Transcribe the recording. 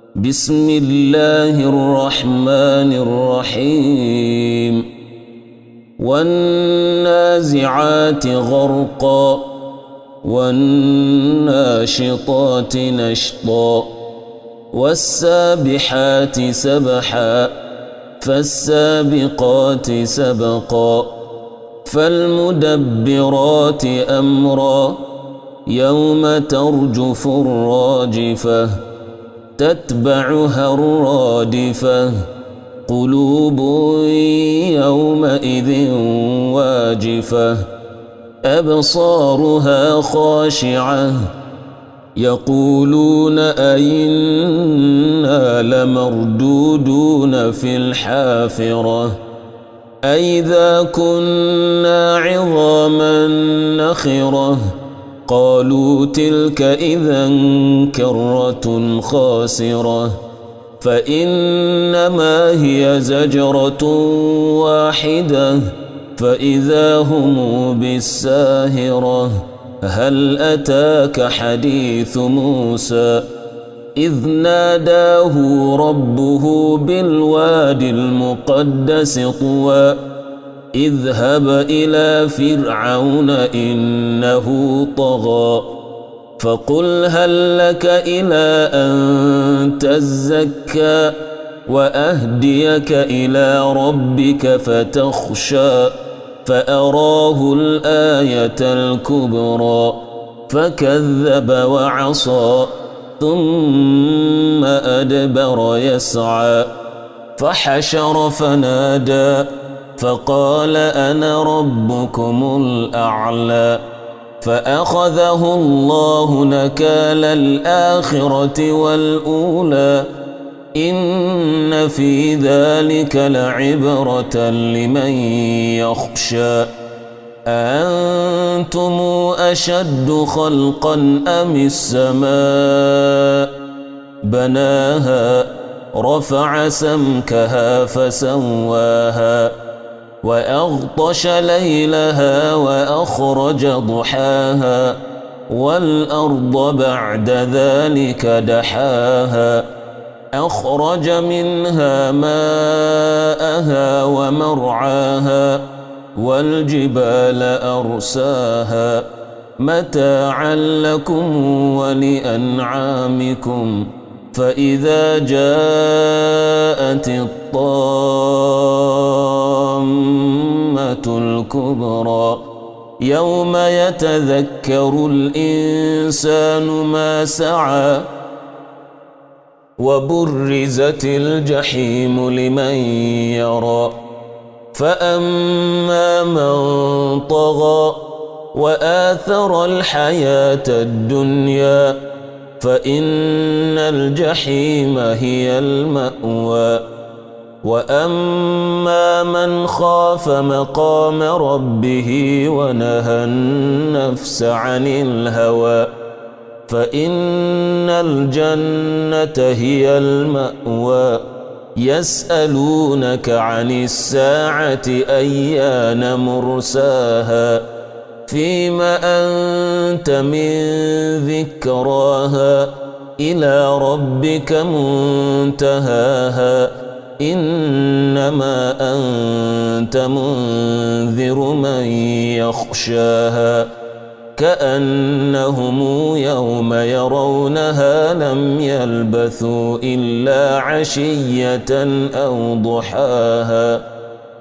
بسم الله الرحمن الرحيم والنازعات غرقا والناشطات نشطا والسابحات سبحا فالسابقات سبقا فالمدبرات أمرا يوم ترجف الراجفة تتبعها الرادفة قلوب يومئذ واجفة أبصارها خاشعة يقولون أئنا لمردودون في الحافرة أئذا كنا عظاما نخرة قالوا تلك إذا كرة خاسرة فإنما هي زجرة واحدة فإذا هم بالساهرة هل أتاك حديث موسى إذ ناداه ربه بالواد المقدس طوى اذهب إلى فرعون إنه طغى فقل هل لك إلى أن تزكى وأهديك إلى ربك فتخشى فأراه الآية الكبرى فكذب وعصى ثم أدبر يسعى فحشر فنادى فقال أنا ربكم الأعلى فأخذه الله نكال الآخرة والأولى إن في ذلك لعبرة لمن يخشى أأنتم أشد خلقا أم السماء بناها رفع سمكها فسواها وأغطش ليلها وأخرج ضحاها والأرض بعد ذلك دحاها أخرج منها ماءها ومرعاها والجبال أرساها متاعا لكم ولأنعامكم فإذا جاءت الطامة الكبرى يوم يتذكر الإنسان ما سعى وبرزت الجحيم لمن يرى فأما من طغى وآثر الحياة الدنيا فإن الجحيم هي المأوى وأما من خاف مقام ربه ونهى النفس عن الهوى فإن الجنة هي المأوى يسألونك عن الساعة أيان مرساها فيم أنت من ذكراها إلى ربك منتهاها إنما أنت منذر من يخشاها كأنهم يوم يرونها لم يلبثوا إلا عشية أو ضحاها